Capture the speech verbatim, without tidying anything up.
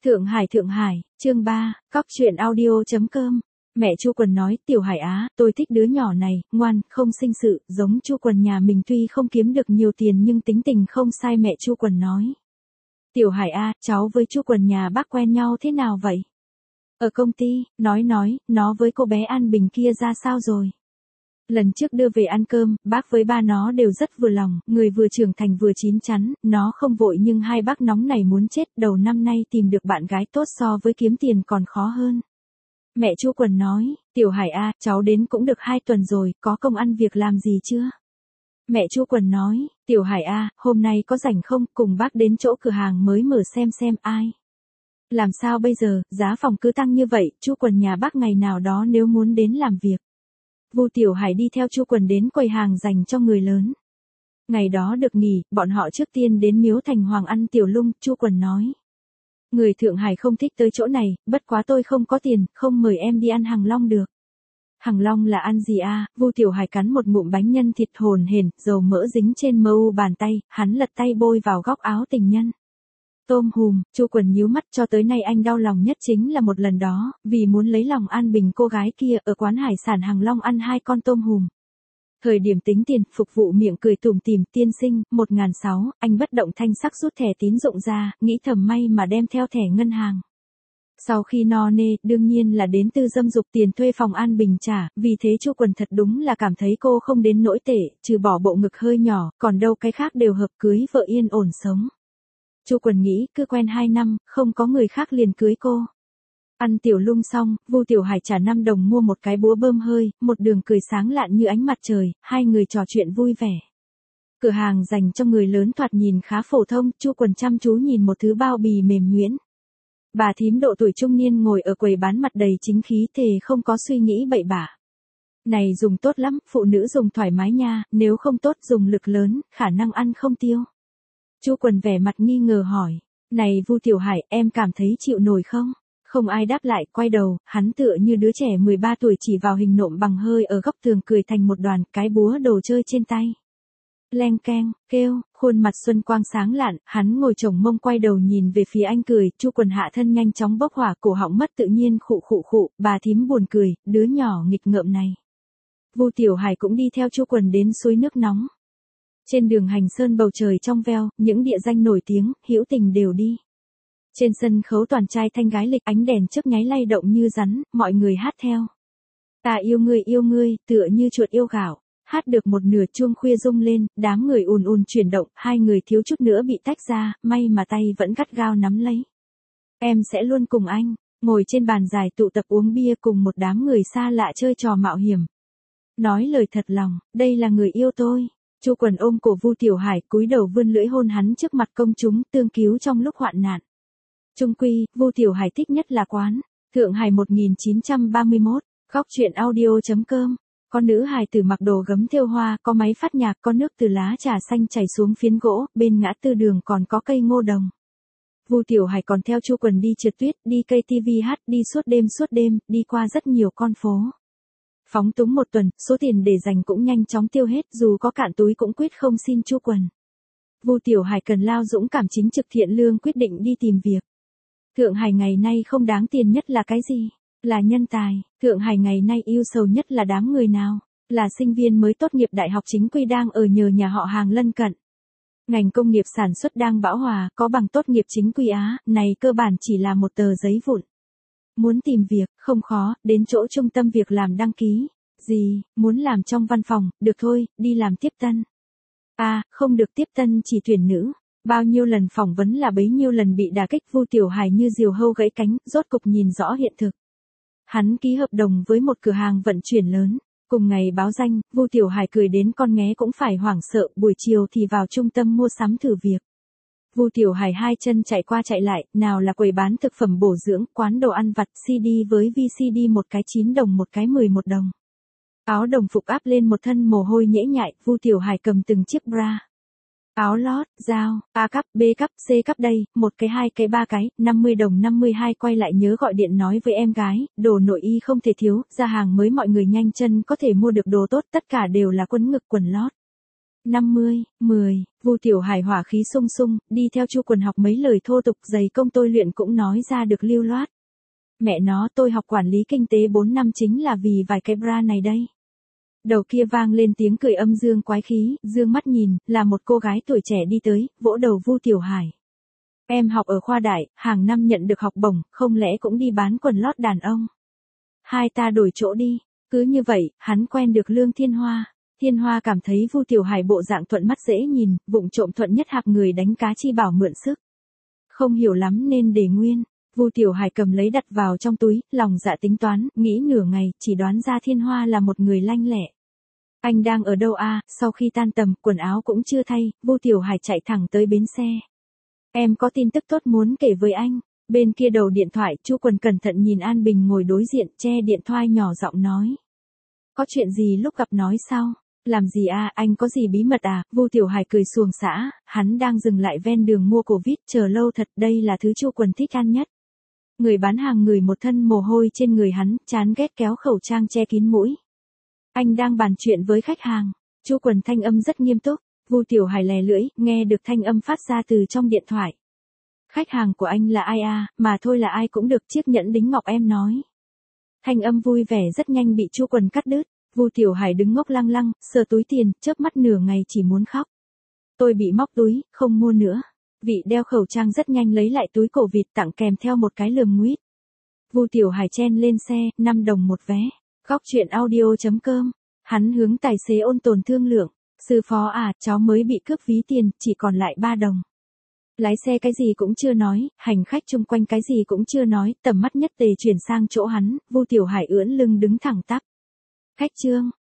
Thượng Hải Thượng Hải, chương ba, cóc truyện audio.com. Mẹ Chu Quần nói, Tiểu Hải Á, tôi thích đứa nhỏ này, ngoan, không sinh sự, giống Chu Quần nhà mình tuy không kiếm được nhiều tiền nhưng tính tình không sai. Mẹ Chu Quần nói. Tiểu Hải A, cháu với Chu Quần nhà bác quen nhau thế nào vậy? Ở công ty, nói nói, nó với cô bé An Bình kia ra sao rồi? Lần trước đưa về ăn cơm, bác với ba nó đều rất vừa lòng, người vừa trưởng thành vừa chín chắn, nó không vội nhưng hai bác nóng này muốn chết, đầu năm nay tìm được bạn gái tốt so với kiếm tiền còn khó hơn. Mẹ Chu Quần nói, Tiểu Hải A, cháu đến cũng được hai tuần rồi, có công ăn việc làm gì chưa? Mẹ Chu Quần nói, Tiểu Hải A, hôm nay có rảnh không, cùng bác đến chỗ cửa hàng mới mở xem xem ai. Làm sao bây giờ, giá phòng cứ tăng như vậy, Chu Quần nhà bác ngày nào đó nếu muốn đến làm việc. Vu Tiểu Hải đi theo Chu Quần đến quầy hàng dành cho người lớn. Ngày đó được nghỉ, bọn họ trước tiên đến Miếu Thành Hoàng ăn tiểu lung. Chu Quần nói. Người Thượng Hải không thích tới chỗ này, bất quá tôi không có tiền, không mời em đi ăn Hằng Long được. Hằng Long là ăn gì a? Vu Tiểu Hải cắn một ngụm bánh nhân thịt hồn hển, dầu mỡ dính trên mơ u bàn tay, hắn lật tay bôi vào góc áo tình nhân. Tôm hùm. Chu Quần nhíu mắt, cho tới nay anh đau lòng nhất chính là một lần đó, vì muốn lấy lòng An Bình cô gái kia, ở quán hải sản Hằng Long ăn hai con tôm hùm. Thời điểm tính tiền, phục vụ miệng cười tủm tỉm, tiên sinh, một ngàn sáu, anh bất động thanh sắc rút thẻ tín dụng ra, nghĩ thầm may mà đem theo thẻ ngân hàng. Sau khi no nê, đương nhiên là đến từ dâm dục, tiền thuê phòng An Bình trả, vì thế Chu Quần thật đúng là cảm thấy cô không đến nỗi tệ, trừ bỏ bộ ngực hơi nhỏ, còn đâu cái khác đều hợp, cưới vợ yên ổn sống. Chu Quần nghĩ, cứ quen hai năm, không có người khác liền cưới cô. Ăn tiểu lung xong, Vu Tiểu Hải trả năm đồng mua một cái búa bơm hơi, một đường cười sáng lạn như ánh mặt trời, hai người trò chuyện vui vẻ. Cửa hàng dành cho người lớn thoạt nhìn khá phổ thông, Chu Quần chăm chú nhìn một thứ bao bì mềm nhuyễn. Bà thím độ tuổi trung niên ngồi ở quầy bán mặt đầy chính khí, thề không có suy nghĩ bậy bạ. Này dùng tốt lắm, phụ nữ dùng thoải mái nha, nếu không tốt dùng lực lớn, khả năng ăn không tiêu. Chu Quần vẻ mặt nghi ngờ hỏi, này Vu Tiểu Hải, em cảm thấy chịu nổi không? Không ai đáp lại, quay đầu, hắn tựa như đứa trẻ mười ba tuổi chỉ vào hình nộm bằng hơi ở góc tường cười thành một đoàn, cái búa đồ chơi trên tay. Leng keng, kêu, khuôn mặt xuân quang sáng lạn, hắn ngồi chồng mông quay đầu nhìn về phía anh cười, Chu Quần hạ thân nhanh chóng bốc hỏa, cổ họng mất tự nhiên khụ khụ khụ, bà thím buồn cười, đứa nhỏ nghịch ngợm này. Vu Tiểu Hải cũng đi theo Chu Quần đến suối nước nóng. Trên đường Hành Sơn bầu trời trong veo, những địa danh nổi tiếng, hữu tình đều đi. Trên sân khấu toàn trai thanh gái lịch, ánh đèn chớp nháy lay động như rắn, mọi người hát theo. Ta yêu ngươi yêu ngươi, tựa như chuột yêu gạo. Hát được một nửa chuông khuya rung lên, đám người ùn ùn chuyển động, hai người thiếu chút nữa bị tách ra, may mà tay vẫn gắt gao nắm lấy. Em sẽ luôn cùng anh, ngồi trên bàn dài tụ tập uống bia cùng một đám người xa lạ chơi trò mạo hiểm. Nói lời thật lòng, đây là người yêu tôi. Chu Quần ôm cổ Vu Tiểu Hải, cúi đầu vươn lưỡi hôn hắn trước mặt công chúng, tương cứu trong lúc hoạn nạn. Chung quy, Vu Tiểu Hải thích nhất là quán Thượng Hải một nghìn chín trăm ba mươi mốt, góc truyện audio.com. Có nữ hài tử mặc đồ gấm thêu hoa, có máy phát nhạc, có nước từ lá trà xanh chảy xuống phiến gỗ, bên ngã tư đường còn có cây ngô đồng. Vu Tiểu Hải còn theo Chu Quần đi trượt tuyết, đi cây ti vi hát, đi suốt đêm suốt đêm, đi qua rất nhiều con phố. Phóng túng một tuần, số tiền để dành cũng nhanh chóng tiêu hết, dù có cạn túi cũng quyết không xin Chu Quần. Vu Tiểu Hải cần lao dũng cảm chính trực thiện lương quyết định đi tìm việc. Thượng Hải ngày nay không đáng tiền nhất là cái gì? Là nhân tài. Thượng Hải ngày nay yêu sầu nhất là đám người nào? Là sinh viên mới tốt nghiệp đại học chính quy đang ở nhờ nhà họ hàng lân cận. Ngành công nghiệp sản xuất đang bão hòa, có bằng tốt nghiệp chính quy Á, này cơ bản chỉ là một tờ giấy vụn. Muốn tìm việc, không khó, đến chỗ trung tâm việc làm đăng ký. Gì, muốn làm trong văn phòng, được thôi, đi làm tiếp tân. À, không được tiếp tân chỉ tuyển nữ. Bao nhiêu lần phỏng vấn là bấy nhiêu lần bị đả kích. Vu Tiểu Hải như diều hâu gãy cánh, rốt cục nhìn rõ hiện thực. Hắn ký hợp đồng với một cửa hàng vận chuyển lớn. Cùng ngày báo danh, Vu Tiểu Hải cười đến con nghé cũng phải hoảng sợ, buổi chiều thì vào trung tâm mua sắm thử việc. Vu Tiểu Hải hai chân chạy qua chạy lại, nào là quầy bán thực phẩm bổ dưỡng, quán đồ ăn vặt, xê đê với vê xê đê một cái chín đồng một cái mười một đồng. Áo đồng phục áp lên một thân mồ hôi nhễ nhại, Vu Tiểu Hải cầm từng chiếc bra. Áo lót, dao, A cấp, B cấp, C cấp đây, một cái hai cái ba cái, năm mươi đồng năm mươi hai quay lại nhớ gọi điện nói với em gái, đồ nội y không thể thiếu, ra hàng mới mọi người nhanh chân có thể mua được đồ tốt, tất cả đều là quấn ngực quần lót. năm mươi, mười, Vu Tiểu Hải hỏa khí sung sung, đi theo Chu Quần học mấy lời thô tục dày công tôi luyện cũng nói ra được lưu loát. Mẹ nó, tôi học quản lý kinh tế bốn năm chính là vì vài cái bra này đây. Đầu kia vang lên tiếng cười âm dương quái khí, dương mắt nhìn, là một cô gái tuổi trẻ đi tới, vỗ đầu Vu Tiểu Hải. Em học ở khoa đại, hàng năm nhận được học bổng, không lẽ cũng đi bán quần lót đàn ông. Hai ta đổi chỗ đi, cứ như vậy, hắn quen được Lương Thiên Hoa. Thiên Hoa cảm thấy Vu Tiểu Hải bộ dạng thuận mắt dễ nhìn, vụng trộm thuận nhất hạc người đánh cá chi bảo mượn sức. Không hiểu lắm nên để nguyên. Vu Tiểu Hải cầm lấy đặt vào trong túi, lòng dạ tính toán, nghĩ nửa ngày, chỉ đoán ra Thiên Hoa là một người lanh lẹ. Anh đang ở đâu a? Sau khi tan tầm, quần áo cũng chưa thay, Vu Tiểu Hải chạy thẳng tới bến xe. Em có tin tức tốt muốn kể với anh. Bên kia đầu điện thoại, Chu Quần cẩn thận nhìn An Bình ngồi đối diện, che điện thoại nhỏ giọng nói. Có chuyện gì lúc gặp nói sau? Làm gì à, anh có gì bí mật à? Vu Tiểu Hải cười xuồng xã, hắn đang dừng lại ven đường mua cổ vít, chờ lâu thật, đây là thứ Chu Quần thích ăn nhất. Người bán hàng ngửi một thân mồ hôi trên người hắn, chán ghét kéo khẩu trang che kín mũi. Anh đang bàn chuyện với khách hàng. Chu Quần thanh âm rất nghiêm túc. Vu Tiểu Hải lè lưỡi, nghe được thanh âm phát ra từ trong điện thoại. Khách hàng của anh là ai à, mà thôi là ai cũng được, chiếc nhẫn đính ngọc em nói. Thanh âm vui vẻ rất nhanh bị Chu Quần cắt đứt. Vu Tiểu Hải đứng ngốc lăng lăng, sờ túi tiền, chớp mắt nửa ngày chỉ muốn khóc. Tôi bị móc túi, không mua nữa. Vị đeo khẩu trang rất nhanh lấy lại túi cổ vịt tặng kèm theo một cái lườm nguyết. Vu Tiểu Hải chen lên xe, năm đồng một vé. Góc chuyện audio chấm com. Hắn hướng tài xế ôn tồn thương lượng. Sư phó à, cháu mới bị cướp ví tiền, chỉ còn lại ba đồng. Lái xe cái gì cũng chưa nói, hành khách chung quanh cái gì cũng chưa nói, tầm mắt nhất tề chuyển sang chỗ hắn, Vu Tiểu Hải ưỡn lưng đứng thẳng tắp. Khách trương,